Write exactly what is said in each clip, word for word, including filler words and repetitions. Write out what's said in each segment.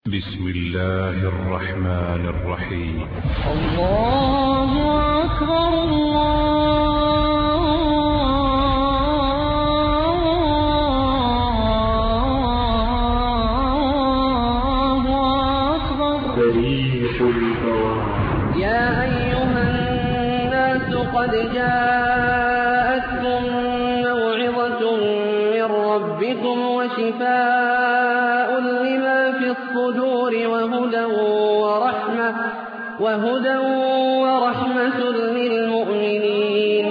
بسم الله الرحمن الرحيم. الله أكبر الله أكبر. بريح البوار. يا أيها الناس قد جاءتكم موعظة من ربكم وشفاء لما في الصدور وهدى ورحمة وهدى ورحمة للمؤمنين.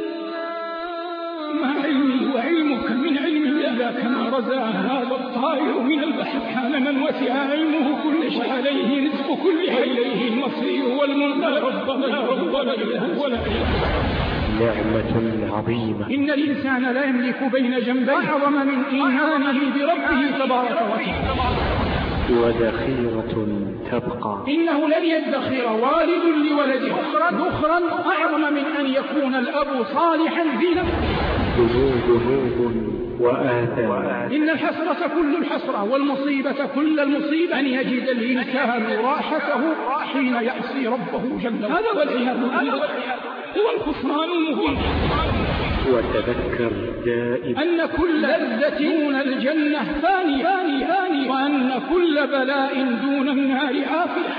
ما علمي وعلمك من علم الله كما رزع هذا الطائر من البحر. كان من وسع علمه كل شيء عليه رزق كل شيء، إليه المصير والمنتهى. ربنا لا رب لا إله ولا إله. نعمة عظيمة. إن الإنسان لا يملك بين جنبيه أعظم من إيمانه بربه تبارك وتعالى. وذخيرة تبقى. إنه لن يدخر والد لولده ذخرا أعظم من أن يكون الأب صالحا في نفسه. ذنوب وآثام. إن الحسرة كل الحسرة والمصيبة كل المصيبة أن يجد الإنسان راحته حين يعصي ربه جل وعلا. هذا والعياذ بالله هو الخسران المبين. وتذكر دائما أن كل لذة دون الجنة فاني فاني فاني وأن كل بلاء دون النار عافية.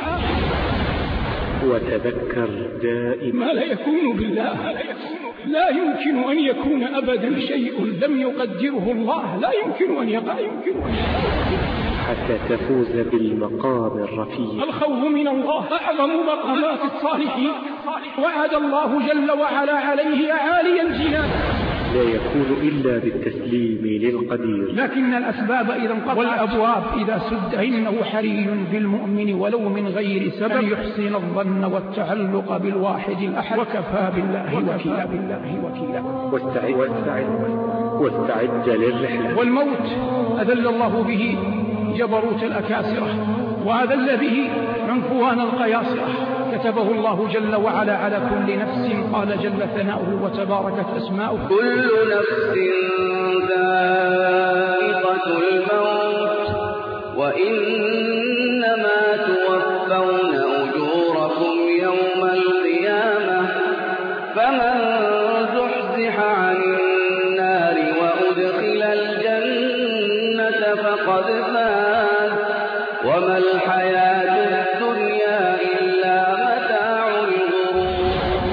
وتذكر دائما ما لا يكون بالله لا يمكن أن يكون أبدا شيء لم يقدره الله، لا يمكن أن يقع يمكن أن يقع حتى تفوز بالمقام الرفيع. الخوف من الله أعظم مقامات الصالحين، وعد الله جل وعلا عليه أعالي الجنان. لا يكون إلا بالتسليم للقدير. لكن الأسباب إذا انقطعت والأبواب إذا سد إنه حري بالمؤمن ولو من غير سبب أن يحسن الظن والتعلق بالواحد الأحد، وكفى بالله وكيلا بالله وكيلا. واستعد واستعد واستعد للرحلة. والموت أذل الله به جبروت الأكاسرة وأذل به عنفوان القياصرة. كتبه الله جل وعلا على كل نفس، قال جل ثناؤه وتباركت أسماؤه: كل نفس ذائقة الموت وإنما توفون أجوركم يوم القيامة فمن زحزح عن النار وأدخل الجنة فقد فاز وما الحياة الدنيا إلا متاع الغرور.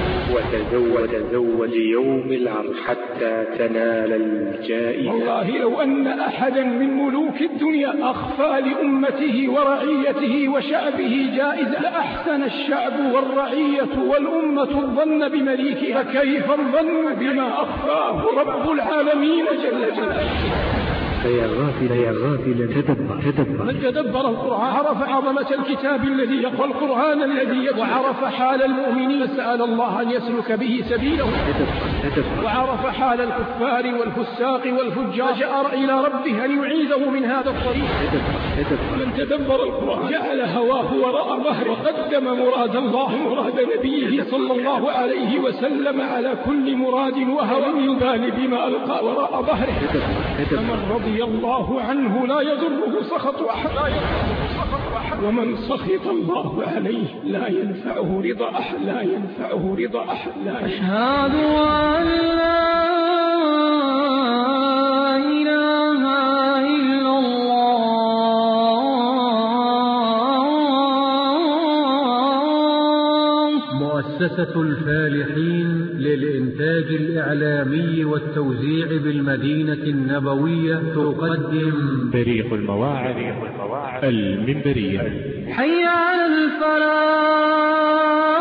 وتزود ليوم العرض حتى تنال الجائزة. والله لو أن أحدا من ملوك الدنيا أخفى لأمته ورعيته وشعبه جائزة لأحسن الشعب والرعية والأمة الظن بمليكها، فكيف الظن بما أخفاه رب العالمين جل جلاله. فيا غافل يا غافل تدبر تدبر. من تدبر القرآن عرف عظمة الكتاب الذي يقرأ القرآن الذي يتلو، وعرف حال المؤمنين سأل الله أن يسلك به سبيله. تدبر تدبر. وعرف حال الكفار والفساق والفجار فجأر إلى ربه أن يعيذه من هذا الطريق. تدبر تدبر. من تدبر القرآن جعل هواه وراء ظهره وقدم مراد الله مراد نبيه صلى الله عليه وسلم على كل مراد وهو يبالي بما ألقى وراء ظهره. فمن رضي الله عنه لا يضره سخط أحد، ومن سخط الله عليه لا ينفعه رضا أحد، لا ينفعه رضا أحد. لا أشهد أن لا إله إلا الله. مؤسسة الفالحين للإنتاج الإعلامي والتوزيع بالمدينة النبوية تقدم بريق المواعظ المنبرية. حي على الفلاح.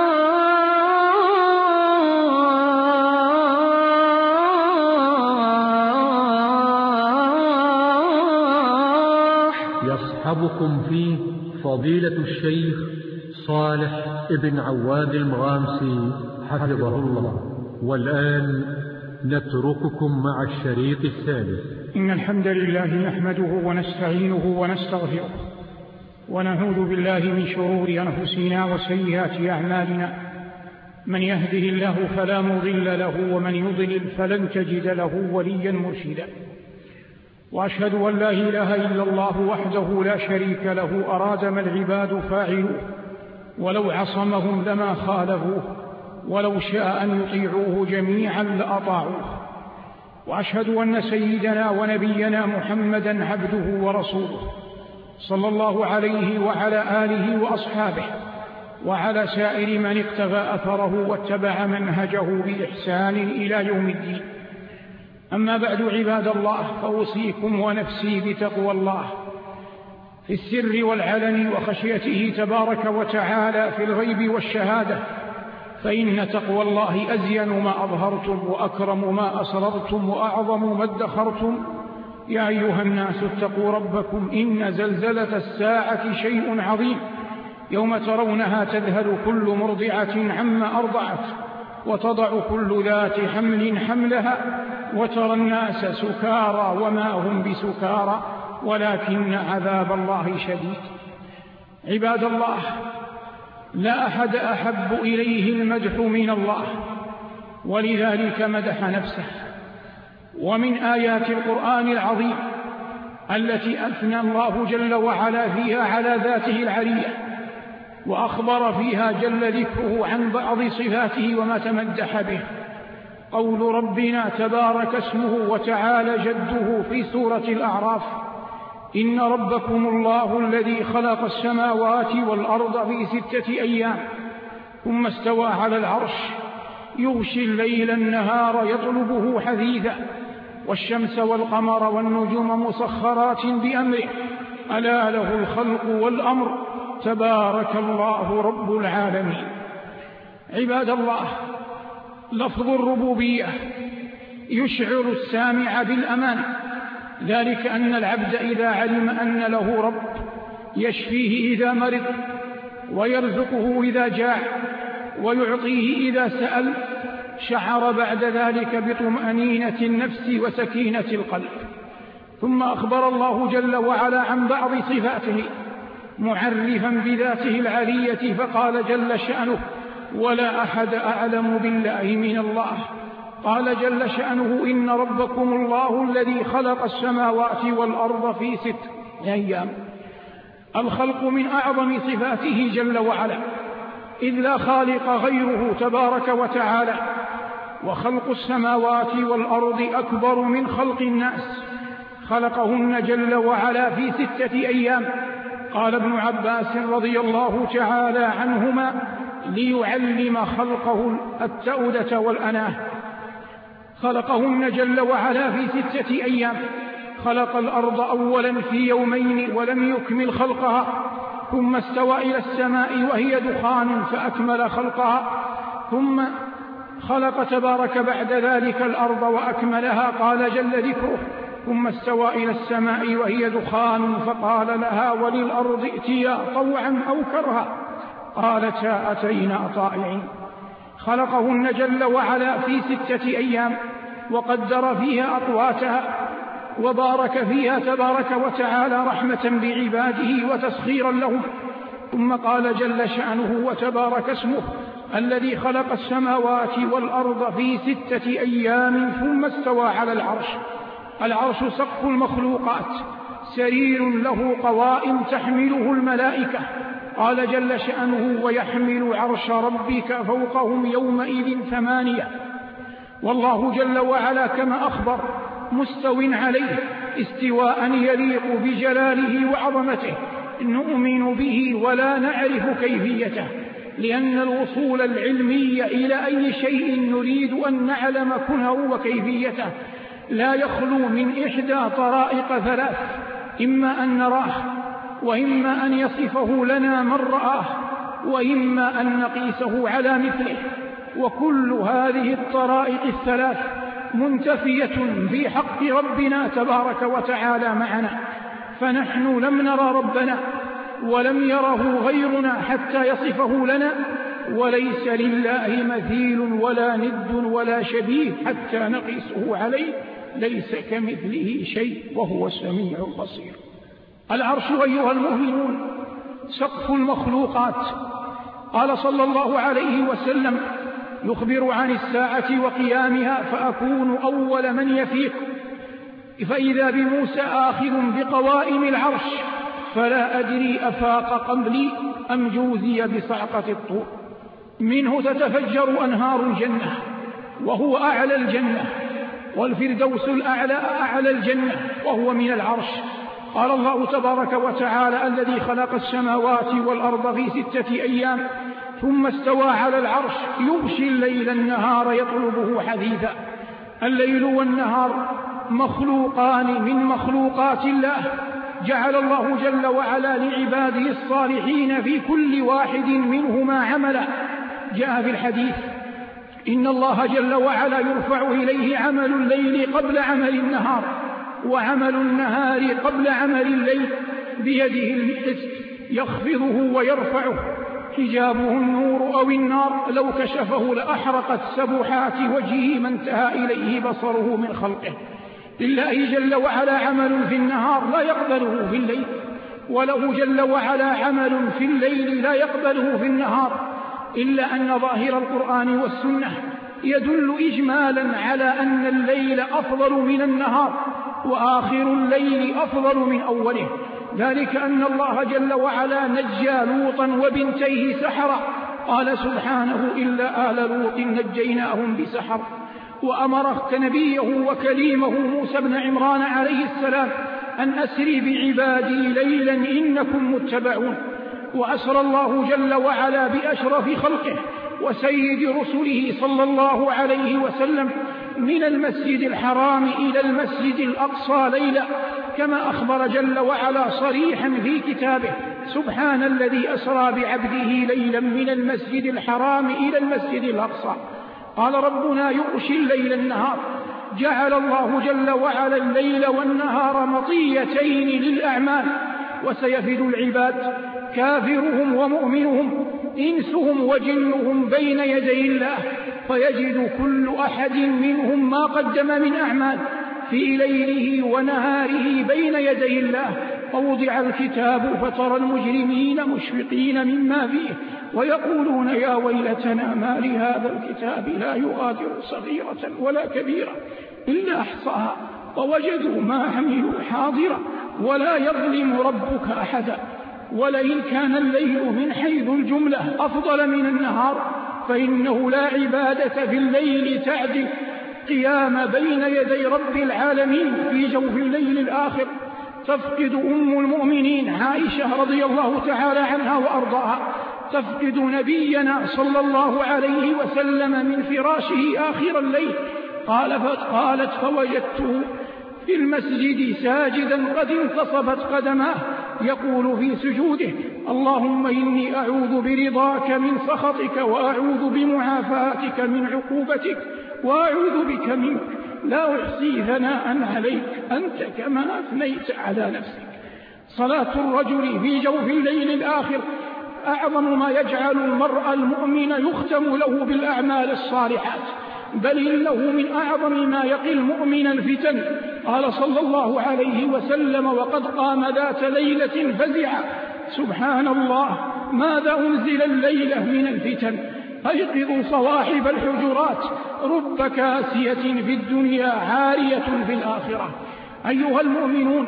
يصحبكم فيه فضيلة الشيخ صالح ابن عواد المغامسي حفظه الله. والآن نترككم مع الشريط الثالث. إن الحمد لله نحمده ونستعينه ونستغفره ونعوذ بالله من شرور أنفسنا وسيئات أعمالنا. من يهده الله فلا مضل له ومن يضلل فلن تجد له وليا مرشدا. وأشهد أن لا إله إلا الله وحده لا شريك له أراد ما العباد فاعلوه، ولو عصمهم لما خالفوه، ولو شاء أن يطيعوه جميعا لأطاعوه. وأشهد أن سيدنا ونبينا محمدا عبده ورسوله صلى الله عليه وعلى آله وأصحابه وعلى سائر من اقتفى أثره واتبع منهجه بإحسان إلى يوم الدين. أما بعد عباد الله، فأوصيكم ونفسي بتقوى الله في السر والعلن وخشيته تبارك وتعالى في الغيب والشهادة، فإن تقوى الله أزين ما أظهرتم وأكرم ما أسررتم وأعظم ما ادخرتم. يا أيها الناس اتقوا ربكم، إن زلزلة الساعة شيء عظيم، يوم ترونها تذهل كل مرضعة عما أرضعت وتضع كل ذات حمل حملها، وترى الناس سكارى وما هم بسكارى ولكن عذاب الله شديد. عباد الله، لا أحد أحب إليه المدح من الله، ولذلك مدح نفسه. ومن آيات القرآن العظيم التي أثنى الله جل وعلا فيها على ذاته العلية، وأخبر فيها جل ذكره عن بعض صفاته وما تمدح به، قول ربنا تبارك اسمه وتعالى جده في سورة الأعراف: إن ربكم الله الذي خلق السماوات والأرض في ستة أيام ثم استوى على العرش يغشي الليل النهار يطلبه حثيثا والشمس والقمر والنجوم مسخرات بأمره ألا له الخلق والأمر تبارك الله رب العالمين. عباد الله، لفظ الربوبية يشعر السامع بالأمان، ذلك أن العبد إذا علم أن له رب يشفيه إذا مرض ويرزقه إذا جاع ويعطيه إذا سأل، شعر بعد ذلك بطمأنينة النفس وسكينة القلب. ثم أخبر الله جل وعلا عن بعض صفاته معرفا بذاته العلية، فقال جل شأنه: ولا أحد أعلم بالله من الله. قال جل شأنه: إن ربكم الله الذي خلق السماوات والأرض في ست أيام. الخلق من أعظم صفاته جل وعلا، إذ لا خالق غيره تبارك وتعالى، وخلق السماوات والأرض أكبر من خلق الناس، خلقهن جل وعلا في ستة أيام. قال ابن عباس رضي الله تعالى عنهما: ليعلم خلقه التأودة والأناه. خلقهن جل وعلا في ستة أيام، خلق الأرض أولا في يومين ولم يكمل خلقها، ثم استوى إلى السماء وهي دخان فأكمل خلقها، ثم خلق تبارك بعد ذلك الأرض وأكملها. قال جل ذكره: ثم استوى إلى السماء وهي دخان فقال لها وللأرض ائتيا طوعا أو كرها قالتا أتينا طائعين. خلقهن جل وعلا في ستة أيام، وقدر فيها أقواتها، وبارك فيها تبارك وتعالى رحمة بعباده وتسخيرا لهم. ثم قال جل شأنه وتبارك اسمه: الذي خلق السماوات والأرض في ستة أيام ثم استوى على العرش. العرش سقف المخلوقات، سرير له قوائم تحمله الملائكة. قال جل شأنه: ويحمل عرش ربك فوقهم يومئذ ثمانية. والله جل وعلا كما أخبر مستو عليه استواء يليق بجلاله وعظمته، نؤمن به ولا نعرف كيفيته، لأن الوصول العلمي إلى أي شيء نريد أن نعلم كنه وكيفيته لا يخلو من إحدى طرائق ثلاث: إما أن نراه، وإما أن يصفه لنا من رآه، وإما أن نقيسه على مثله. وكل هذه الطرائق الثلاث منتفية في حق ربنا تبارك وتعالى معنا، فنحن لم نرى ربنا ولم يره غيرنا حتى يصفه لنا، وليس لله مثيل ولا ند ولا شبيه حتى نقيسه عليه، ليس كمثله شيء وهو السميع البصير. العرش أيها المؤمنون سقف المخلوقات. قال صلى الله عليه وسلم: يخبر عن الساعة وقيامها فأكون أول من يفيق، فإذا بموسى آخذ بقوائم العرش فلا أدري أفاق قبلي أم جوزي بصعقة الطور. منه تتفجر أنهار الجنة وهو أعلى الجنة، والفردوس الأعلى أعلى الجنة وهو من العرش. قال الله تبارك وتعالى: الذي خلق السماوات والأرض في ستة أيام ثم استوى على العرش يغشي الليل النهار يطلبه حثيثا. الليل والنهار مخلوقان من مخلوقات الله، جعل الله جل وعلا لعباده الصالحين في كل واحد منهما عملا. جاء في الحديث: إن الله جل وعلا يرفع إليه عمل الليل قبل عمل النهار، وعمل النهار قبل عمل الليل، بيده القسط يخفضه ويرفعه، حجابه النور أو النار، لو كشفه لأحرقت سبحات وجهه ما انتهى إليه بصره من خلقه. لله جل وعلا عمل في النهار لا يقبله في الليل، وله جل وعلا عمل في الليل لا يقبله في النهار، إلا أن ظاهر القرآن والسنة يدل إجمالا على أن الليل أفضل من النهار، وآخر الليل أفضل من أوله. ذلك أن الله جل وعلا نجى لوطا وبنتيه سحرا، قال سبحانه: إلا آل لوط نجيناهم بسحر. وأمر نبيه وكليمه موسى بن عمران عليه السلام أن أسري بعبادي ليلا إنكم متبعون. وأسرى الله جل وعلا بأشرف خلقه وسيد رسله صلى الله عليه وسلم من المسجد الحرام إلى المسجد الأقصى ليلا، كما أخبر جل وعلا صريحا في كتابه: سبحان الذي أسرى بعبده ليلا من المسجد الحرام إلى المسجد الأقصى. قال ربنا: يغشي الليل النهار. جعل الله جل وعلا الليل والنهار مطيتين للأعمال، وسيفد العباد كافرهم ومؤمنهم إنسهم وجنهم بين يدي الله، فيجد كل أحد منهم ما قدم من أعمال في ليله ونهاره بين يدي الله. ووضع الكتاب فترى المجرمين مشفقين مما فيه ويقولون: يا ويلتنا ما لهذا الكتاب لا يغادر صغيرة ولا كبيرة إلا أحصاها ووجدوا ما عملوا حاضرا ولا يظلم ربك أحدا. ولئن كان الليل من حيث الجملة أفضل من النهار، فإنه لا عبادة في الليل تعدل قيام بين يدي رب العالمين في جوف الليل الآخر. تفقد أم المؤمنين عائشة رضي الله تعالى عنها وأرضاها تفقد نبينا صلى الله عليه وسلم من فراشه آخر الليل. قالت: فوجدته في المسجد ساجدا قد انتصبت قدماه يقول في سجوده: اللهم إني أعوذ برضاك من سخطك، وأعوذ بمعافاتك من عقوبتك، وأعوذ بك منك، لا أحصي ثناء عليك أنت كما أثنيت على نفسك. صلاة الرجل في جوف الليل الآخر أعظم ما يجعل المرء المؤمن يختم له بالأعمال الصالحات، بل إنه من أعظم ما يقي المؤمن الفتن. قال صلى الله عليه وسلم: وقد قام ذات ليلة فزعا: سبحان الله، ماذا أنزل الليلة من الفتن؟ أيقظوا صواحب الحجرات، رب كاسية في الدنيا عارية في الآخرة. أيها المؤمنون،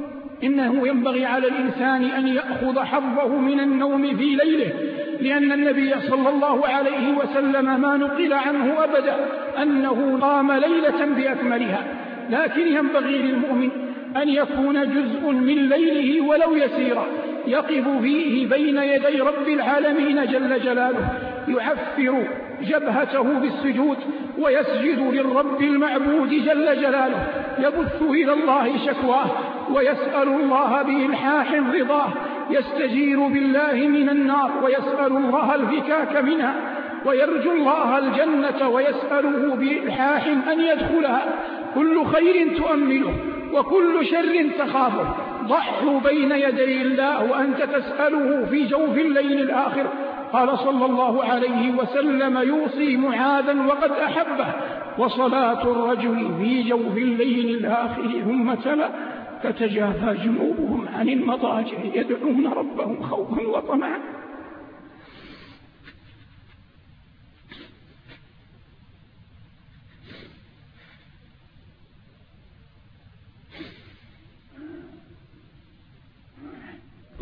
إنه ينبغي على الإنسان أن يأخذ حظه من النوم في ليله، لأن النبي صلى الله عليه وسلم ما نقل عنه أبدا أنه قام ليلة بأكملها، لكن ينبغي للمؤمن أن يكون جزء من ليله ولو يسيرا يقف فيه بين يدي رب العالمين جل جلاله، يعفر جبهته بالسجود ويسجد للرب المعبود جل جلاله، يبث إلى الله شكواه ويسأل الله بإلحاح رضاه، يستجير بالله من النار ويسأل الله الفكاك منها، ويرجو الله الجنة ويسأله بإلحاح أن يدخلها. كل خير تؤمله وكل شر تخافه. ضحوا بين يدي الله وأنت تسأله في جوف الليل الآخر. قال صلى الله عليه وسلم: يوصي معاذا وقد أحبه: وصلاة الرجل في جوف الليل الآخر. ثم تلا: تتجافى جنوبهم عن المضاجع يدعون ربهم خوفا وطمعا.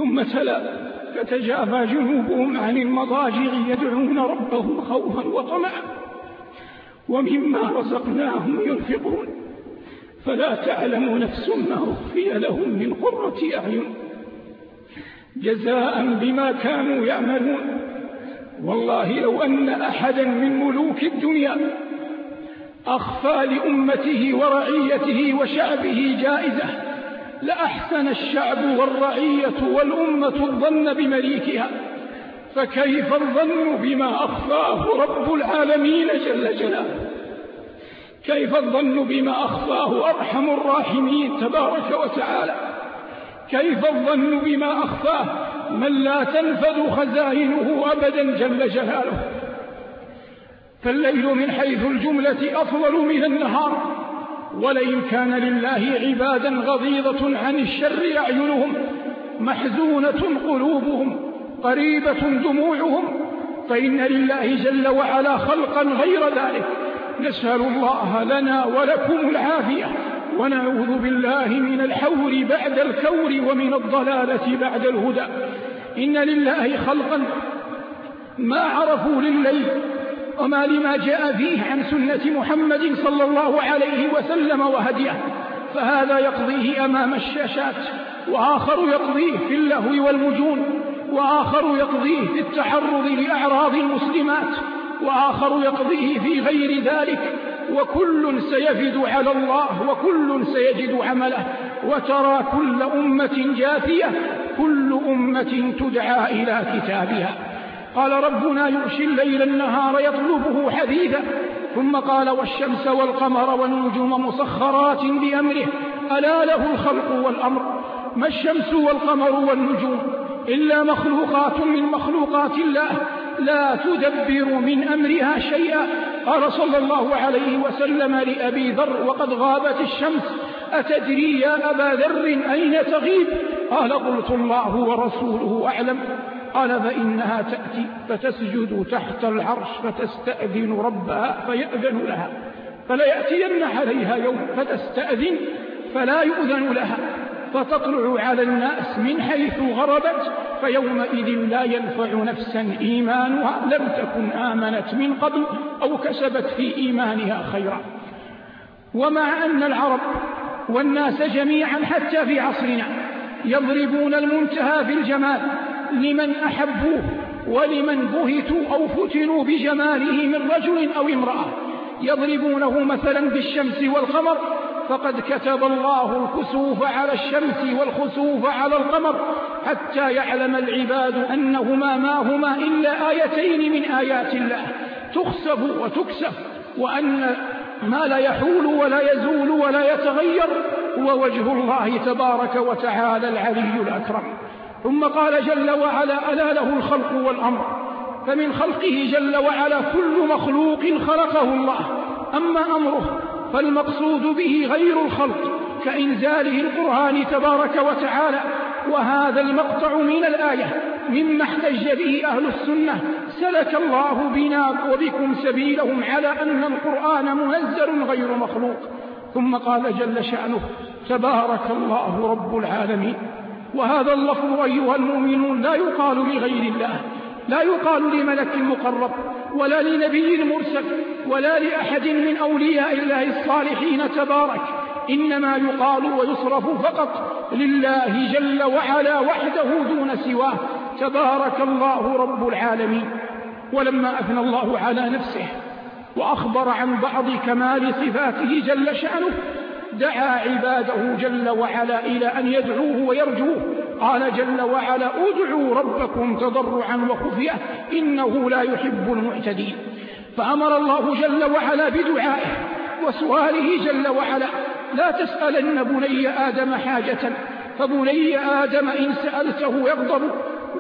ثم تلا فتجافى جنوبهم عن المضاجع يدعون ربهم خوفا وطمعا ومما رزقناهم ينفقون فلا تعلم نفس ما أخفي لهم من قرة أعين جزاء بما كانوا يعملون. والله لو أن أحدا من ملوك الدنيا أخفى لأمته ورعيته وشعبه جائزة لأحسن الشعب والرعية والأمة الظن بمليكها، فكيف الظن بما أخفاه رب العالمين جل جلاله؟ كيف الظن بما أخفاه أرحم الراحمين تبارك وتعالى؟ كيف الظن بما أخفاه من لا تنفذ خزائنه أبدا جل جلاله؟ فالليل من حيث الجملة أفضل من النهار، ولئن كان لله عبادا غضيضة عن الشر أعينهم محزونة قلوبهم قريبة دموعهم، فإن لله جل وعلا خلقا غير ذلك. نسأل الله لنا ولكم العافية، ونعوذ بالله من الحور بعد الكور ومن الضلالة بعد الهدى. إن لله خلقا ما عرفوا لليل وما لما جاء فيه عن سنة محمد صلى الله عليه وسلم وهديه، فهذا يقضيه أمام الشاشات، وآخر يقضيه في اللهو والمجون، وآخر يقضيه في التحرض لأعراض المسلمات، وآخر يقضيه في غير ذلك، وكل سيفد على الله وكل سيجد عمله. وترى كل أمة جاثية، كل أمة تدعى إلى كتابها. قال ربنا يغشي الليل النهار يطلبه حديثا، ثم قال والشمس والقمر والنجوم مسخرات بأمره ألا له الخلق والأمر. ما الشمس والقمر والنجوم إلا مخلوقات من مخلوقات الله لا تدبر من أمرها شيئا. قال صلى الله عليه وسلم لأبي ذر وقد غابت الشمس أتدري يا أبا ذر أين تغيب؟ قال قلت الله ورسوله أعلم. قال فإنها تأتي فتسجد تحت العرش فتستأذن ربها فيأذن لها، فليأتين عليها يوم فتستأذن فلا يؤذن لها، فتطلع على الناس من حيث غربت، فيومئذ لا ينفع نفسا إيمانها لم تكن آمنت من قبل أو كسبت في إيمانها خيرا. ومع أن العرب والناس جميعا حتى في عصرنا يضربون المنتهى في الجمال لمن أحبوه ولمن بهتوا أو فتنوا بجماله من رجل أو امرأة، يضربونه مثلا بالشمس والقمر، فقد كتب الله الكسوف على الشمس والخسوف على القمر حتى يعلم العباد أنهما ما هما إلا آيتين من آيات الله تخسف وتكسف، وأن ما لا يحول ولا يزول ولا يتغير هو وجه الله تبارك وتعالى العلي الأكرم. ثم قال جل وعلا ألا له الخلق والأمر، فمن خلقه جل وعلا كل مخلوق خلقه الله، أما أمره فالمقصود به غير الخلق كإنزاله القرآن تبارك وتعالى. وهذا المقطع من الآية مما احتج به أهل السنة سلك الله بنا وبكم سبيلهم على أن القرآن منزل غير مخلوق. ثم قال جل شأنه تبارك الله رب العالمين. وهذا اللفظ أيها المؤمنون لا يقال لغير الله، لا يقال لملك مقرب ولا لنبي مرسل ولا لأحد من أولياء الله الصالحين تبارك، إنما يقال ويصرف فقط لله جل وعلا وحده دون سواه تبارك الله رب العالمين. ولما أثنى الله على نفسه وأخبر عن بعض كمال صفاته جل شأنه دعا عباده جل وعلا إلى أن يدعوه ويرجوه. قال جل وعلا ادعوا ربكم تضرعا وخفية إنه لا يحب المعتدين. فأمر الله جل وعلا بدعائه وسؤاله جل وعلا لا تسألن بني آدم حاجة، فبني آدم إن سألته يغضب،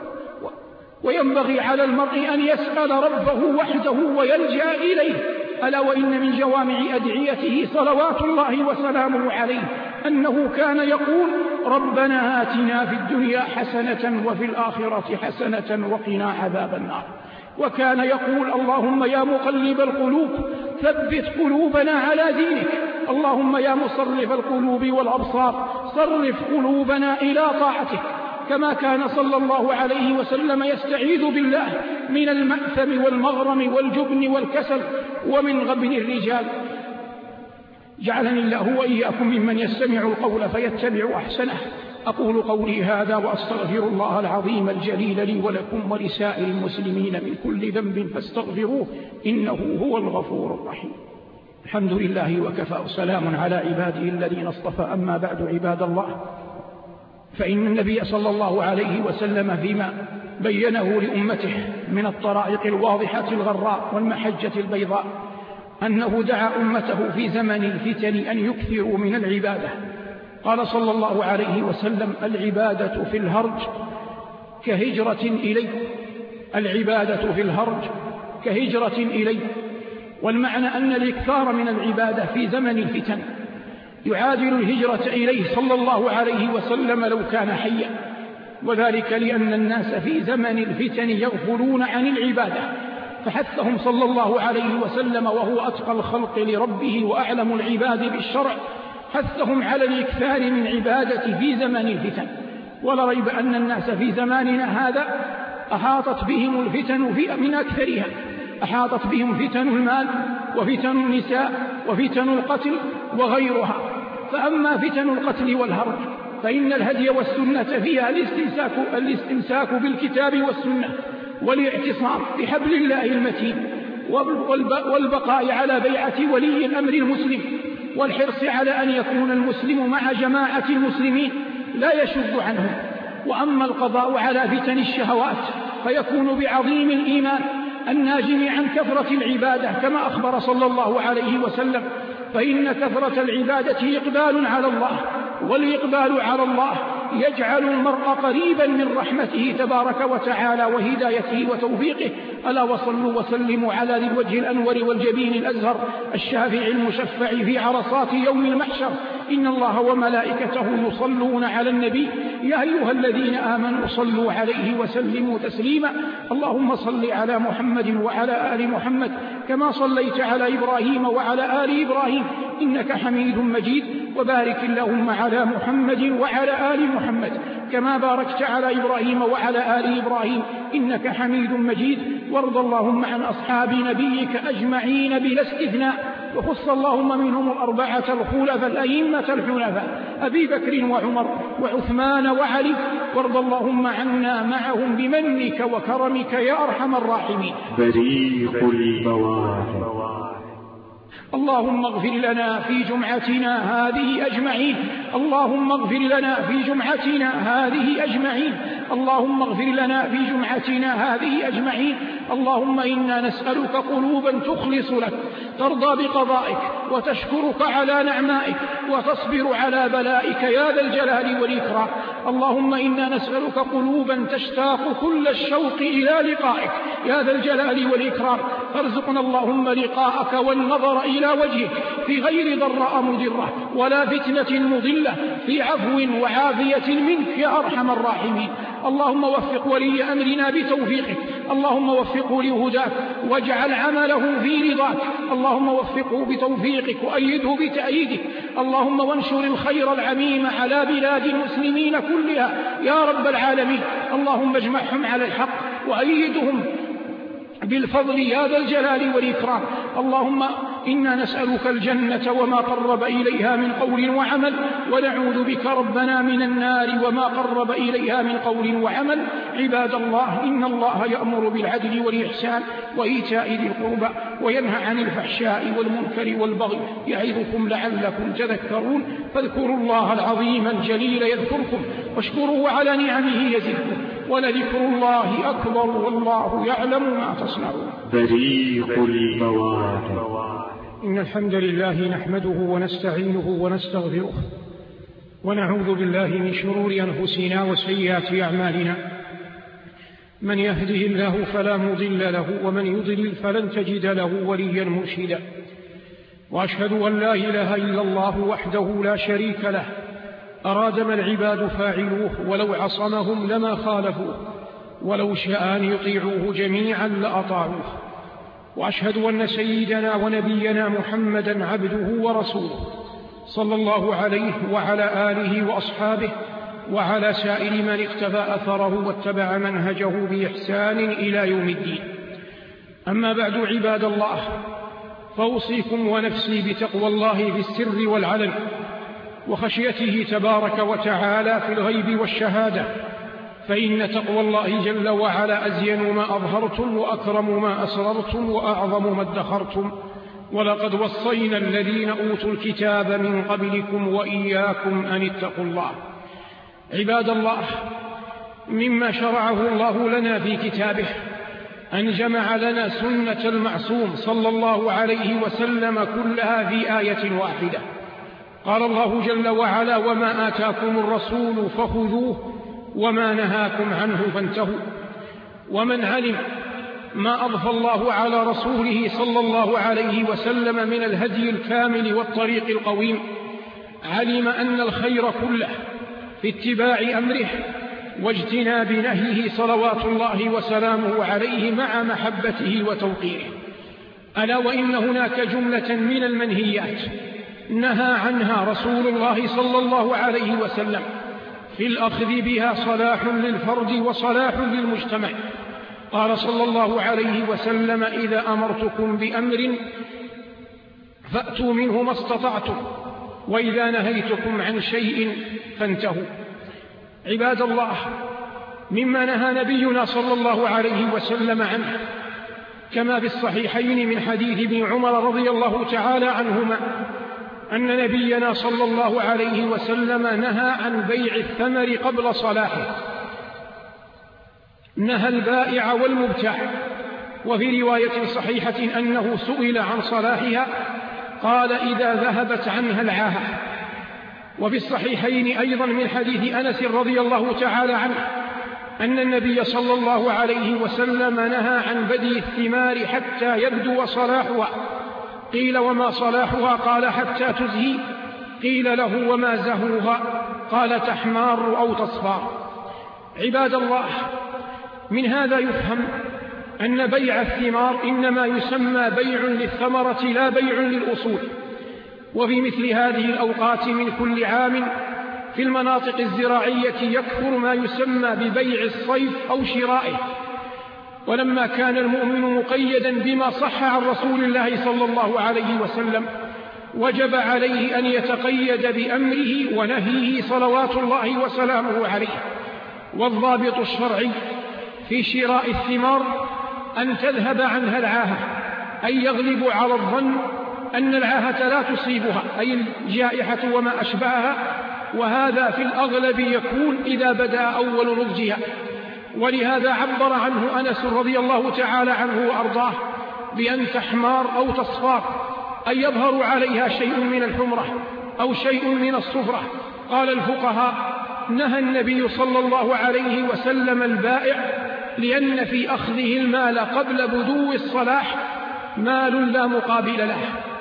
وينبغي على المرء أن يسأل ربه وحده ويلجأ إليه. ألا وإن من جوامع أدعيته صلوات الله وسلامه عليه أنه كان يقول ربنا آتنا في الدنيا حسنة وفي الآخرة حسنة وقنا عذاب النار. وكان يقول اللهم يا مقلب القلوب ثبت قلوبنا على دينك، اللهم يا مصرف القلوب والأبصار صرف قلوبنا إلى طاعتك. كما كان صلى الله عليه وسلم يستعيذ بالله من المأثم والمغرم والجبن والكسل ومن غبن الرجال. جعلني الله وإياكم ممن يستمع القول فيتبع أحسنه. أقول قولي هذا وأستغفر الله العظيم الجليل لي ولكم ولسائر المسلمين من كل ذنب فاستغفروه إنه هو الغفور الرحيم. الحمد لله وكفى وسلام على عباده الذين اصطفى. أما بعد عباد الله، فإن النبي صلى الله عليه وسلم فيما بينه لأمته من الطرائق الواضحة الغراء والمحجة البيضاء أنه دعا أمته في زمن الفتن أن يكثروا من العبادة. قال صلى الله عليه وسلم: العبادة في الهرج كهجرة إليه. العبادة في الهرج كهجرة إليه. والمعنى أن الإكثار من العبادة في زمن الفتن يعادل الهجرة إليه صلى الله عليه وسلم لو كان حيا، وذلك لأن الناس في زمن الفتن يغفلون عن العبادة، فحثهم صلى الله عليه وسلم وهو أتقى الخلق لربه وأعلم العباد بالشرع، حثهم على الإكثار من عبادة في زمن الفتن. ولا ريب أن الناس في زماننا هذا أحاطت بهم الفتن في من أكثرها. أحاطت بهم فتن المال وفتن النساء وفتن القتل وغيرها. فأما فتن القتل والهرج فإن الهدي والسنة فيها الاستمساك, الاستمساك بالكتاب والسنة والاعتصام بحبل الله المتين والبقاء على بيعة ولي الأمر المسلم والحرص على أن يكون المسلم مع جماعة المسلمين لا يشد عنهم. وأما القضاء على فتن الشهوات فيكون بعظيم الإيمان الناجم عن كثرة العبادة كما أخبر صلى الله عليه وسلم، فإن كثرة العبادة إقبال على الله، والإقبال على الله يجعل المرء قريبا من رحمته تبارك وتعالى وهدايته وتوفيقه. ألا وصلوا وسلموا على ذي الوجه الأنور والجبين الأزهر الشافع المشفع في عرصات يوم المحشر. إن الله وملائكته يصلون على النبي يا أيها الذين آمنوا صلوا عليه وسلموا تسليما. اللهم صل على محمد وعلى آل محمد كما صليت على إبراهيم وعلى آل إبراهيم إنك حميد مجيد. وبارك اللهم على محمد وعلى آل محمد كما باركت على إبراهيم وعلى آل إبراهيم إنك حميد مجيد. وارض اللهم عن أصحاب نبيك أجمعين بلا استثناء، وخص اللهم منهم الأربعة الخلفاء الأئمة الحنفاء أبي بكر وعمر وعثمان وعلي. وارض اللهم عنا معهم بمنك وكرمك يا أرحم الراحمين. بريق البواحث. اللهم اغفر لنا في جمعتنا هذه أجمعين. اللهم اغفر لنا في جمعتنا هذه أجمعين. اللهم اغفر لنا في جمعتنا هذه أجمعين. اللهم إنا نسألك قلوبا تخلص لك، ترضى بقضائك وتشكرك على نعمائك وتصبر على بلائك يا ذا الجلال والإكرام. اللهم إنا نسألك قلوبا تشتاق كل الشوق إلى لقائك يا ذا الجلال والإكرام. فارزقنا اللهم لقاءك والنظر إلى وجهك في غير ضراء مضرة ولا فتنة مضلة، في عفو وعافية منك يا أرحم الراحمين. اللهم وفق ولي أمرنا بتوفيقك، اللهم وفقه لهداك واجعل عمله في رضاك. اللهم وفقه بتوفيقك وأيده بتأييدك. اللهم وانشر الخير العميم على بلاد المسلمين كلها يا رب العالمين. اللهم اجمعهم على الحق وأيدهم بالفضل يا ذا الجلال والإكرام. اللهم إنا نسألك الجنة وما قرب إليها من قول وعمل، ونعوذ بك ربنا من النار وما قرب إليها من قول وعمل. عباد الله، إن الله يأمر بالعدل والإحسان وإيتاء ذي القربى وينهى عن الفحشاء والمنكر والبغي يعظكم لعلكم تذكرون. فاذكروا الله العظيم الجليل يذكركم واشكروا على نعمه يزدكم، ولذكر الله أكبر والله يعلم ما تصنعون. بريق البواحث. إن الحمد لله نحمده ونستعينه ونستغفره ونعوذ بالله من شرور أنفسنا وسيئات أعمالنا. من يهده الله فلا مضل له ومن يضلل فلن تجد له وليا مرشدا. وأشهد أن لا إله إلا الله وحده لا شريك له، أراد ما العباد فاعلوه ولو عصمهم لما خالفوه، ولو شاء أن يطيعوه جميعا لأطاعوه. وأشهد أن سيدنا ونبينا محمدا عبده ورسوله صلى الله عليه وعلى آله وأصحابه وعلى سائر من اقتفى أثره واتبع منهجه بإحسان إلى يوم الدين. أما بعد عباد الله، فأوصيكم ونفسي بتقوى الله في السر والعلن وخشيته تبارك وتعالى في الغيب والشهادة، فإن تقوى الله جل وعلا أزين ما أظهرتم وأكرم ما أسررتم وأعظم ما ادخرتم. ولقد وصينا الذين أوتوا الكتاب من قبلكم وإياكم أن اتقوا الله. عباد الله، مما شرعه الله لنا في كتابه أن جمع لنا سنة المعصوم صلى الله عليه وسلم كلها في آية واحدة. قال الله جل وعلا: وما آتاكم الرسول فخذوه وما نهاكم عنه فانتهوا. ومن علم ما أضفى الله على رسوله صلى الله عليه وسلم من الهدي الكامل والطريق القويم علم أن الخير كله في اتباع أمره واجتناب نهيه صلوات الله وسلامه عليه مع محبته وتوقيره. ألا وإن هناك جملة من المنهيات نهى عنها رسول الله صلى الله عليه وسلم في الأخذ بها صلاح للفرد وصلاح للمجتمع. قال صلى الله عليه وسلم: إذا أمرتكم بأمر فأتوا منه ما استطعتم، وإذا نهيتكم عن شيء فانتهوا. عباد الله، مما نهى نبينا صلى الله عليه وسلم عنه كما في الصحيحين من حديث ابن عمر رضي الله تعالى عنهما أن نبينا صلى الله عليه وسلم نهى عن بيع الثمر قبل صلاحه، نهى البائع والمبتاع. وفي رواية صحيحة أنه سئل عن صلاحها قال: إذا ذهبت عنها العاهة. وفي الصحيحين أيضا من حديث أنس رضي الله تعالى عنه أن النبي صلى الله عليه وسلم نهى عن بدي الثمار حتى يبدو صلاحها. قيل: وما صلاحها؟ قال: حتى تزهي. قيل له: وما زهوها؟ قال: تحمار أو تصفار. عباد الله، من هذا يفهم أن بيع الثمار إنما يسمى بيع للثمرة لا بيع للأصول. وفي مثل هذه الأوقات من كل عام في المناطق الزراعية يكثر ما يسمى ببيع الصيف أو شرائه. ولما كان المؤمن مقيدا بما صح عن رسول الله صلى الله عليه وسلم وجب عليه أن يتقيد بأمره ونهيه صلوات الله وسلامه عليه. والضابط الشرعي في شراء الثمار أن تذهب عنها العاهة، أي يغلب على الظن أن العاهة لا تصيبها، أي الجائحة وما أشبهها، وهذا في الأغلب يكون إذا بدأ أول نضجها. ولهذا عبر عنه أنس رضي الله تعالى عنه وأرضاه بأن تحمار أو تصفار، أي يظهر عليها شيء من الحمرة أو شيء من الصفرة. قال الفقهاء: نهى النبي صلى الله عليه وسلم البائع لأن في أخذه المال قبل بدو الصلاح مال لا مقابل له،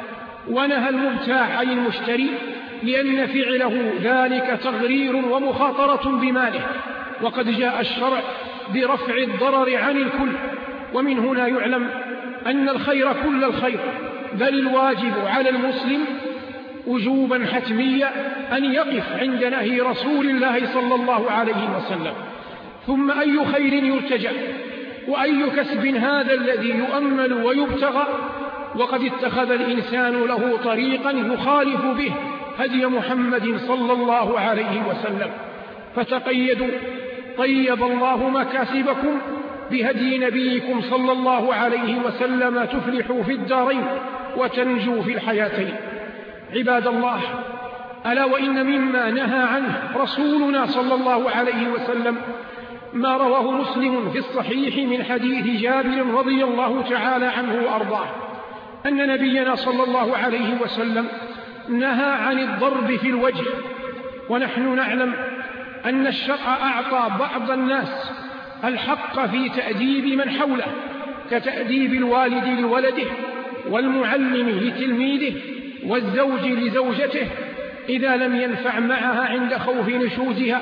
ونهى المبتاع أي المشتري لأن فعله ذلك تغرير ومخاطرة بماله، وقد جاء الشرع برفع الضرر عن الكل. ومن هنا يعلم أن الخير كل الخير، بل الواجب على المسلم وجوبا حتميا أن يقف عند نهي رسول الله صلى الله عليه وسلم. ثم أي خير يرتجى وأي كسب هذا الذي يؤمل ويبتغى، وقد اتخذ الإنسان له طريقا يخالف به هدي محمد صلى الله عليه وسلم. فتقيدوا طيب الله مكاسبكم بهدي نبيكم صلى الله عليه وسلم تفلحوا في الدارين وتنجوا في الحياتين. عباد الله، ألا وإن مما نهى عنه رسولنا صلى الله عليه وسلم ما رواه مسلم في الصحيح من حديث جابر رضي الله تعالى عنه وأرضاه أن نبينا صلى الله عليه وسلم نهى عن الضرب في الوجه. ونحن نعلم أن الشرع أعطى بعض الناس الحق في تأديب من حوله، كتأديب الوالد لولده والمعلم لتلميذه والزوج لزوجته إذا لم ينفع معها عند خوف نشوزها.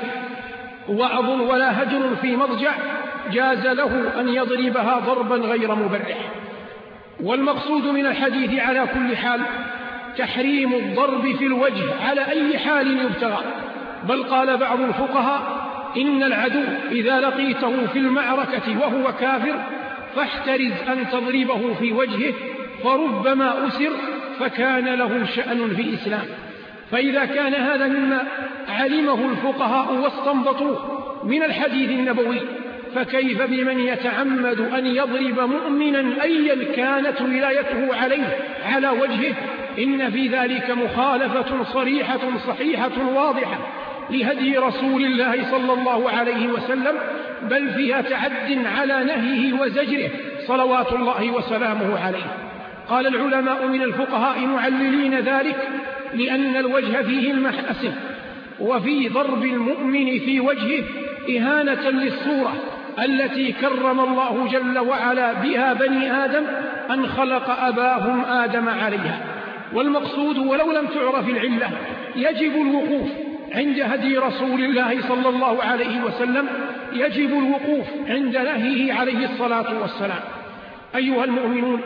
وعظ ولا هجر في مضجع جاز له أن يضربها ضربا غير مبرح. والمقصود من الحديث على كل حال تحريم الضرب في الوجه على أي حال يبتغى، بل قال بعض الفقهاء إن العدو إذا لقيته في المعركة وهو كافر فاحترز أن تضربه في وجهه فربما أسر فكان له شأن في الإسلام. فإذا كان هذا مما علمه الفقهاء واستنبطوه من الحديث النبوي فكيف بمن يتعمد أن يضرب مؤمنا أيا كانت ولايته عليه على وجهه؟ إن في ذلك مخالفة صريحة صحيحة واضحة لهدي رسول الله صلى الله عليه وسلم، بل فيها تعد على نهيه وزجره صلوات الله وسلامه عليه. قال العلماء من الفقهاء معللين ذلك لأن الوجه فيه المحاسن، وفي ضرب المؤمن في وجهه إهانة للصورة التي كرم الله جل وعلا بها بني آدم أن خلق أباهم آدم عليها. والمقصود ولو لم تعرف العلة يجب الوقوف عند هدي رسول الله صلى الله عليه وسلم، يجب الوقوف عند نهيه عليه الصلاة والسلام. أيها المؤمنون،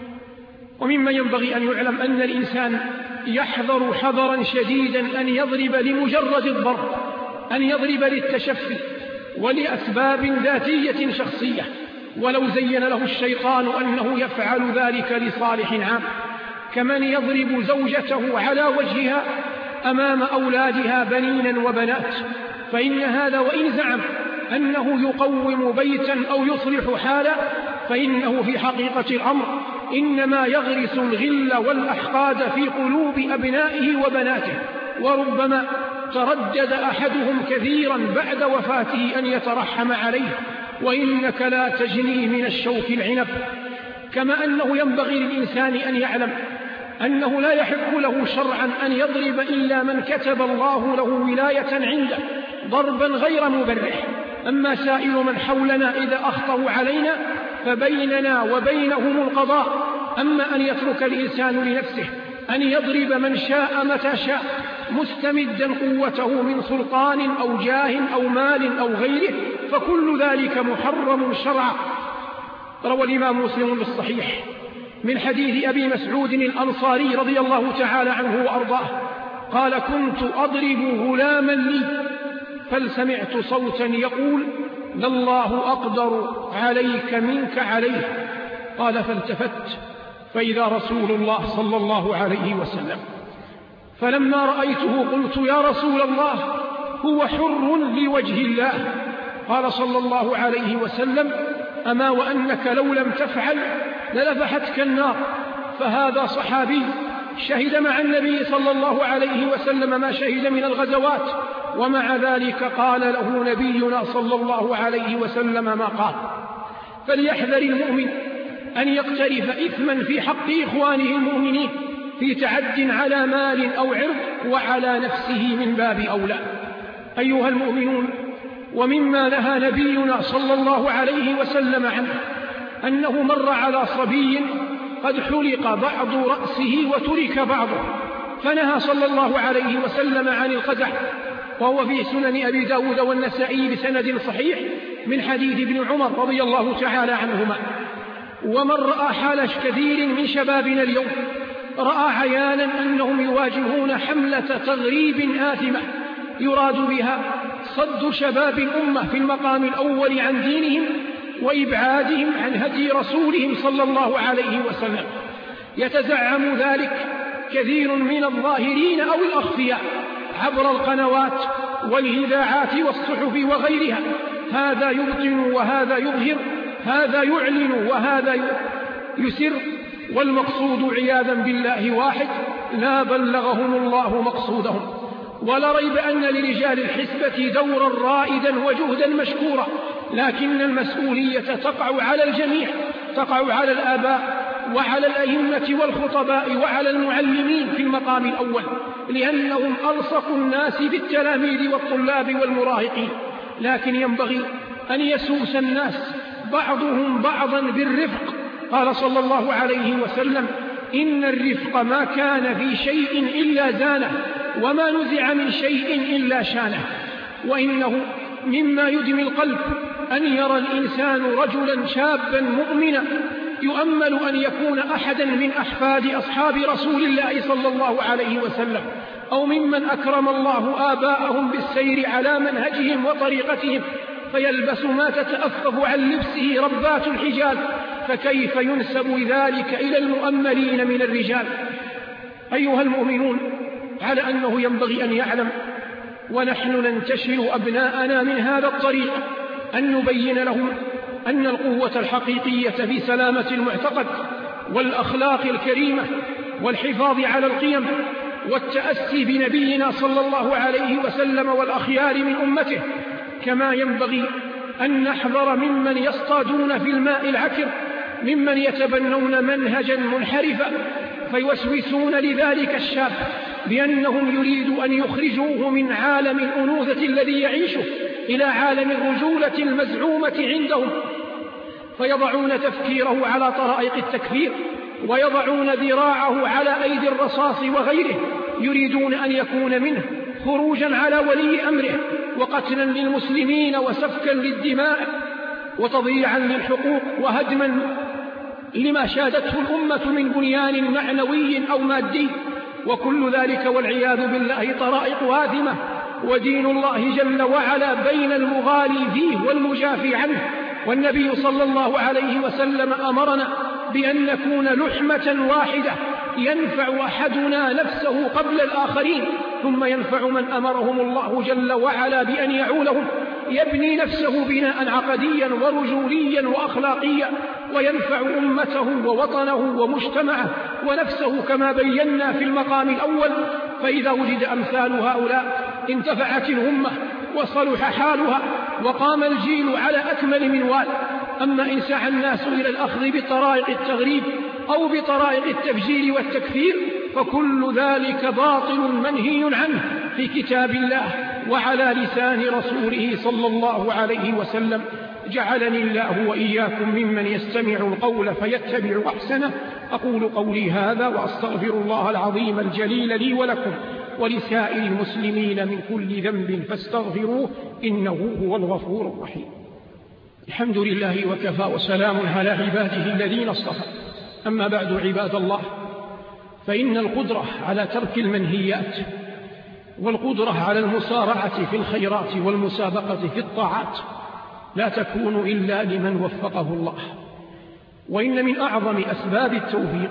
ومما ينبغي أن يعلم أن الإنسان يحذر حذرا شديدا أن يضرب لمجرد الضرب، أن يضرب للتشفي ولأسباب ذاتية شخصية، ولو زين له الشيطان أنه يفعل ذلك لصالح عام، كمن يضرب زوجته على وجهها أمام أولادها بنينا وبنات، فإن هذا وإن زعم أنه يقوم بيتا أو يصلح حالا فإنه في حقيقة الأمر إنما يغرس الغل والأحقاد في قلوب أبنائه وبناته، وربما تردد أحدهم كثيرا بعد وفاته أن يترحم عليه، وإنك لا تجني من الشوك العنب. كما أنه ينبغي للإنسان أن يعلم أنه لا يحق له شرعا أن يضرب إلا من كتب الله له ولاية عنده ضربا غير مبرح. أما سائر من حولنا إذا أخطأوا علينا فبيننا وبينهم القضاء. أما أن يترك الإنسان لنفسه أن يضرب من شاء متى شاء مستمدا قوته من سلطان أو جاه أو مال أو غيره فكل ذلك محرم شرعا. روى الإمام مسلم بالصحيح من حديث أبي مسعود الأنصاري رضي الله تعالى عنه وأرضاه قال: كنت أضرب غلاما لي فلسمعت صوتا يقول: لله أقدر عليك منك عليه. قال: فالتفت فإذا رسول الله صلى الله عليه وسلم، فلما رأيته قلت: يا رسول الله، هو حر لوجه الله. قال صلى الله عليه وسلم: أما وأنك لو لم تفعل للفحتك النار. فهذا صحابي شهد مع النبي صلى الله عليه وسلم ما شهد من الغزوات، ومع ذلك قال له نبينا صلى الله عليه وسلم ما قال. فليحذر المؤمن أن يقترف إثما في حق إخوانه المؤمنين في تعد على مال أو عرض، وعلى نفسه من باب أولى. أيها المؤمنون، ومما نهى نبينا صلى الله عليه وسلم عنه أنه مر على صبي قد حلق بعض رأسه وترك بعضه، فنهى صلى الله عليه وسلم عن القزح، وهو في سنن أبي داود والنسائي بسند صحيح من حديث ابن عمر رضي الله تعالى عنهما. ومن رأى حال كثير من شبابنا اليوم رأى عيانا أنهم يواجهون حملة تغريب آثمة يراد بها صد شباب الأمة في المقام الأول عن دينهم وإبعادهم عن هدي رسولهم صلى الله عليه وسلم. يتزعم ذلك كثير من الظاهرين أو الأخفياء عبر القنوات والإذاعات والصحف وغيرها، هذا يبطن وهذا يظهر، هذا يعلن وهذا يسر، والمقصود عياذا بالله واحد: لا بلغهم الله مقصودهم. ولا ريب أن لرجال الحسبة دورا رائدا وجهدا مشكورا، لكن المسؤولية تقع على الجميع، تقع على الآباء وعلى الأئمة والخطباء وعلى المعلمين في المقام الأول، لأنهم ألصق الناس بالتلاميذ والطلاب والمراهقين. لكن ينبغي أن يسوس الناس بعضهم بعضا بالرفق. قال صلى الله عليه وسلم: إن الرفق ما كان في شيء إلا زانه، وما نزع من شيء إلا شانه. وإنه مما يدمي القلب أن يرى الإنسان رجلا شابا مؤمنا يؤمل أن يكون أحدا من أحفاد أصحاب رسول الله صلى الله عليه وسلم، أو ممن أكرم الله آباءهم بالسير على منهجهم وطريقتهم فيلبس ما تتأفف عن لبسه ربات الحجال، فكيف ينسب ذلك إلى المؤملين من الرجال؟ أيها المؤمنون، على أنه ينبغي أن يعلم ونحن ننتشر أبناءنا من هذا الطريق أن نبين لهم أن القوة الحقيقية في سلامة المعتقد والأخلاق الكريمة والحفاظ على القيم والتأسي بنبينا صلى الله عليه وسلم والأخيار من أمته، كما ينبغي أن نحذر ممن يصطادون في الماء العكر، ممن يتبنون منهجا منحرفا فيوسوسون لذلك الشاب بأنهم يريدوا أن يخرجوه من عالم الأنوثة الذي يعيشه إلى عالم الرجولة المزعومة عندهم، فيضعون تفكيره على طرائق التكفير ويضعون ذراعه على أيدي الرصاص وغيره، يريدون أن يكون منه خروجا على ولي أمره وقتلا للمسلمين وسفكا للدماء وتضييعا للحقوق وهدما لما شادته الأمة من بنيان معنوي أو مادي، وكل ذلك والعياذ بالله طرائق آثمة، ودين الله جل وعلا بين المغالي فيه والمجافي عنه. والنبي صلى الله عليه وسلم أمرنا بأن نكون لحمة واحدة ينفع أحدنا نفسه قبل الآخرين، ثم ينفع من أمرهم الله جل وعلا بأن يعولهم، يبني نفسه بناء عقديا ورجوليا وأخلاقيا، وينفع أمته ووطنه ومجتمعه ونفسه كما بينا في المقام الأول. فإذا وجد أمثال هؤلاء انتفعت الأمة وصلح حالها وقام الجيل على أكمل منوال. أما إن سعى الناس إلى الأخذ بطرائق التغريب أو بطرائق التفجير والتكفير فكل ذلك باطل منهي عنه في كتاب الله وعلى لسان رسوله صلى الله عليه وسلم. جعلني الله وإياكم ممن يستمع القول فيتبع أحسنه. أقول قولي هذا وأستغفر الله العظيم الجليل لي ولكم ولسائر المسلمين من كل ذنب فاستغفروه إنه هو الغفور الرحيم. الحمد لله وكفى وسلام على عباده الذين اصطفى. أما بعد عباد الله، فإن القدرة على ترك المنهيات والقدرة على المسارعة في الخيرات والمسابقة في الطاعات لا تكون إلا لمن وفقه الله. وإن من أعظم أسباب التوفيق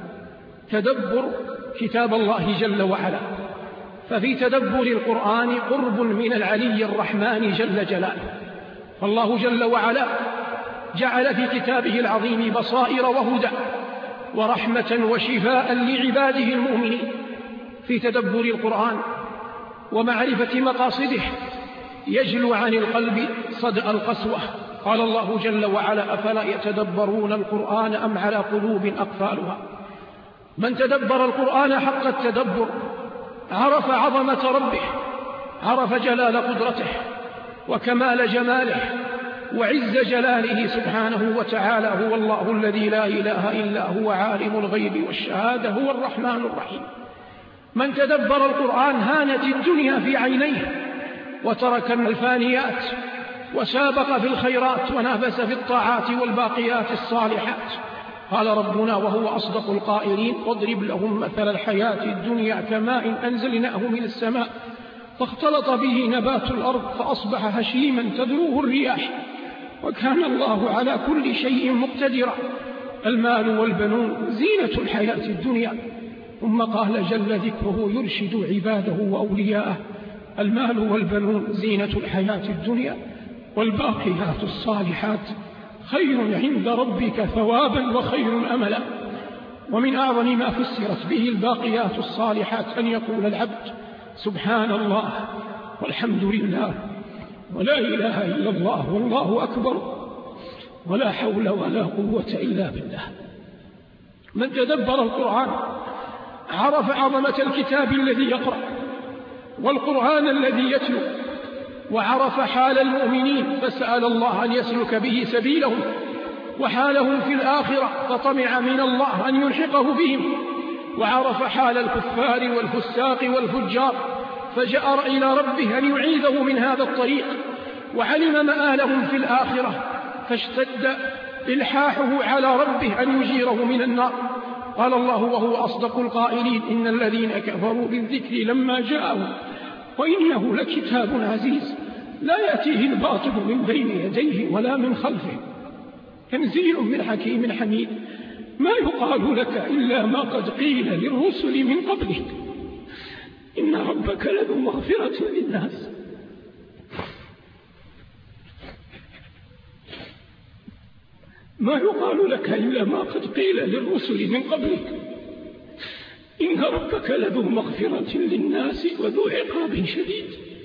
تدبر كتاب الله جل وعلا، ففي تدبر القرآن قرب من العلي الرحمن جل جلاله. فالله جل وعلا جعل في كتابه العظيم بصائر وهدى ورحمة وشفاء لعباده المؤمنين. في تدبر القرآن ومعرفة مقاصده يجلو عن القلب صدأ القسوة. قال الله جل وعلا: أفلا يتدبرون القرآن أم على قلوب أقفالها. من تدبر القرآن حق التدبر عرف عظمة ربه، عرف جلال قدرته وكمال جماله وعز جلاله سبحانه وتعالى. هو الله الذي لا إله إلا هو عالم الغيب والشهادة، هو الرحمن الرحيم. من تدبر القرآن هانت الدنيا في عينيه وترك الفانيات وسابق في الخيرات ونافس في الطاعات والباقيات الصالحات. قال ربنا وهو أصدق القائلين: واضرب لهم مثل الحياة الدنيا كماء أنزلناه من السماء فاختلط به نبات الأرض فأصبح هشيما تذروه الرياح وكان الله على كل شيء مقتدرا. المال والبنون زينة الحياة الدنيا. ثم قال جل ذكره يرشد عباده وأولياءه: المال والبنون زينة الحياة الدنيا والباقيات الصالحات خير عند ربك ثوابا وخير أملا. ومن أعظم ما فسرت به الباقيات الصالحات أن يقول العبد: سبحان الله والحمد لله ولا إله إلا الله والله أكبر ولا حول ولا قوة إلا بالله. من تدبر القرآن عرف عظمة الكتاب الذي يقرأ والقرآن الذي يتلو، وعرف حال المؤمنين فسأل الله أن يسلك به سبيلهم، وحالهم في الآخرة فطمع من الله أن يلحقه بهم، وعرف حال الكفار والفساق والفجار فجأر إلى ربه أن يعيذه من هذا الطريق، وعلم مآلهم في الآخرة فاشتد إلحاحه على ربه أن يجيره من النار. قال الله وهو أصدق القائلين إن الذين كفروا بالذكر لما جاءهم وإنه لكتاب عزيز لا يأتيه الباطل من بين يديه ولا من خلفه تنزيل من حكيم حميد ما يقال لك إلا ما قد قيل للرسل من قبلك إن ربك لذو مغفرة للناس ما يقال لك إلا ما قد قيل للرسل من قبلك إن ربك لذو مغفرة للناس وذو عقاب شديد.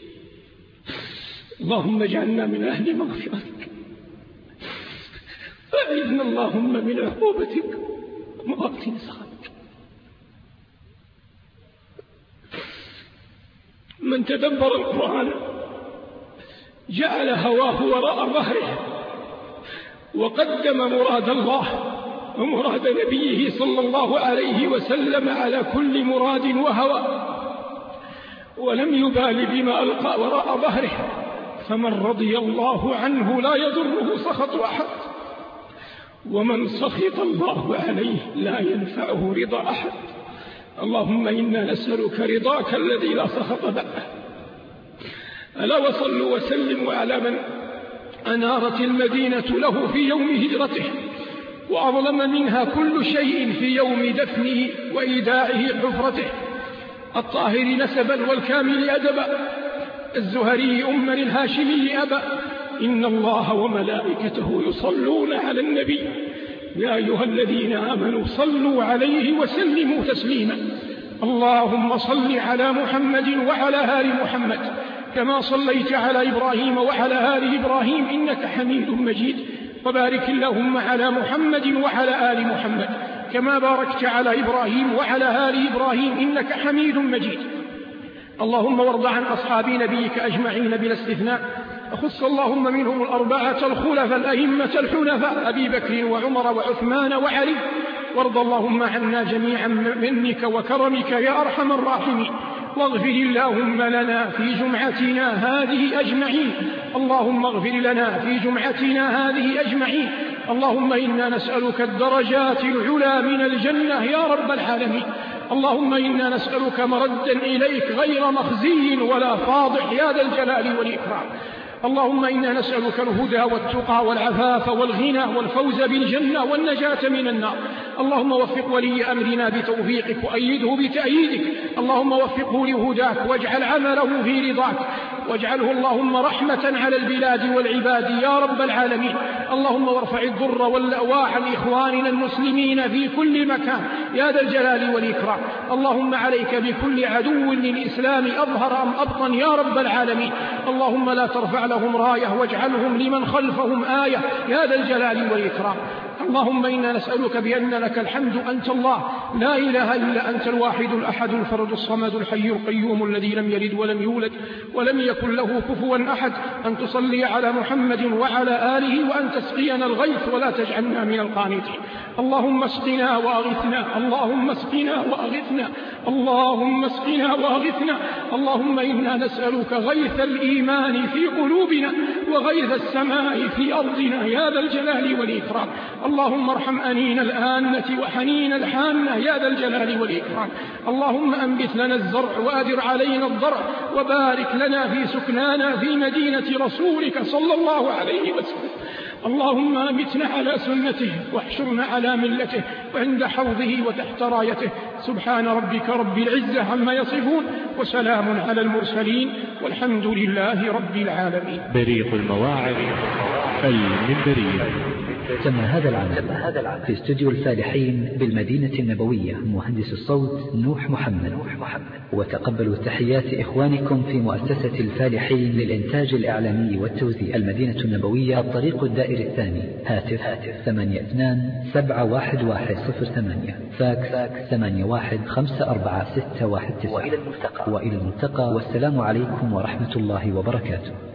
اللهم اجعلنا من أهل مغفرتك فأعذنا اللهم من عقوبتك ومواطن سخطك. من تدبر القرآن جعل هواه وراء ظهره وقدم مراد الله ومراد نبيه صلى الله عليه وسلم على كل مراد وهوى ولم يبال بما ألقى وراء ظهره. فمن رضي الله عنه لا يضره سخط أحد ومن سخط الله عليه لا ينفعه رضا أحد. اللهم إنا نسألك رضاك الذي لا سخط بعده. ألا وصلوا وسلموا على من أنارت المدينة له في يوم هجرته وأظلم منها كل شيء في يوم دفنه وإيداعه حفرته، الطاهر نسبا والكامل أدبا، الزهري أما الهاشمي أبا. إن الله وملائكته يصلون على النبي يا أيها الذين آمنوا صلوا عليه وسلموا تسليما. اللهم صل على محمد وعلى آل محمد كما صليت على إبراهيم وعلى آل إبراهيم إنك حميد مجيد، وبارك اللهم على محمد وعلى آل محمد كما باركت على إبراهيم وعلى آل إبراهيم إنك حميد مجيد. اللهم وارض عن أصحاب نبيك أجمعين بلا استثناء، وخص اللهم منهم الأربعة الخلفاء الأئمة الحنفاء أبي بكر وعمر وعثمان وعلي، وارض اللهم عنا جميعا منك وكرمك يا أرحم الراحمين. واغفر اللهم لنا في جمعتنا هذه أجمعين، اللهم اغفر لنا في جمعتنا هذه أجمعين. اللهم إنا نسألك الدرجات العلى من الجنة يا رب العالمين. اللهم إنا نسألك مردا إليك غير مخزي ولا فاضح يا ذا الجلال والإكرام. اللهم إنا نسألك الهدى والتقى والعفاف والغنى والفوز بالجنة والنجاة من النار. اللهم وفق ولي أمرنا بتوفيقك وأيده بتأييدك. اللهم وفقه لهداك واجعل عمله في رضاك، واجعله اللهم رحمة على البلاد والعباد يا رب العالمين. اللهم وارفع الضر واللأواح لإخواننا المسلمين في كل مكان يا ذا الجلال والإكرام. اللهم عليك بكل عدو للإسلام أظهر أم أبطن يا رب العالمين. اللهم لا ترفع لهم راية واجعلهم لمن خلفهم آية يا ذا الجلال والإكرام. اللهم إنا نسألك بأن لك الحمد أنت الله لا إله إلا أنت الواحد الأحد الفرد الصمد الحي القيوم الذي لم يلد ولم يولد ولم يكن له كفوا أحد، أن تصلي على محمد وعلى آله وأن تسقينا الغيث ولا تجعلنا من القانطين. اللهم اسقنا وأغثنا، اللهم اسقنا وأغثنا، اللهم اسقنا وأغثنا. اللهم إنا نسألك غيث الإيمان في قلوبنا وغيث السماء في أرضنا يا ذا الجلال والإكرام. اللهم ارحم أنين الآنة وحنين الحانة يا ذا الجلال والإكرام. اللهم أنبت لنا الزرع وأدر علينا الضرع، وبارك لنا في سكنانا في مدينة رسولك صلى الله عليه وسلم. اللهم أمتنا على سنته واحشرنا على ملته وعند حوضه وتحت رايته. سبحان ربك رب العزة عما يصفون وسلام على المرسلين والحمد لله رب العالمين. بريق المواعظ المنبرية. تم هذا العمل في استوديو الفالحين بالمدينة النبوية، مهندس الصوت نوح محمد. وتقبلوا تحيات إخوانكم في مؤسسة الفالحين للإنتاج الإعلامي والتوزيع، المدينة النبوية، الطريق الدائري الثاني، هاتف ثمانية اثنان سبعة واحد واحد صفر ثمانية، فاكس ثمانية واحد خمسة أربعة ستة واحد تسعة. وإلى الملتقى، والسلام عليكم ورحمة الله وبركاته.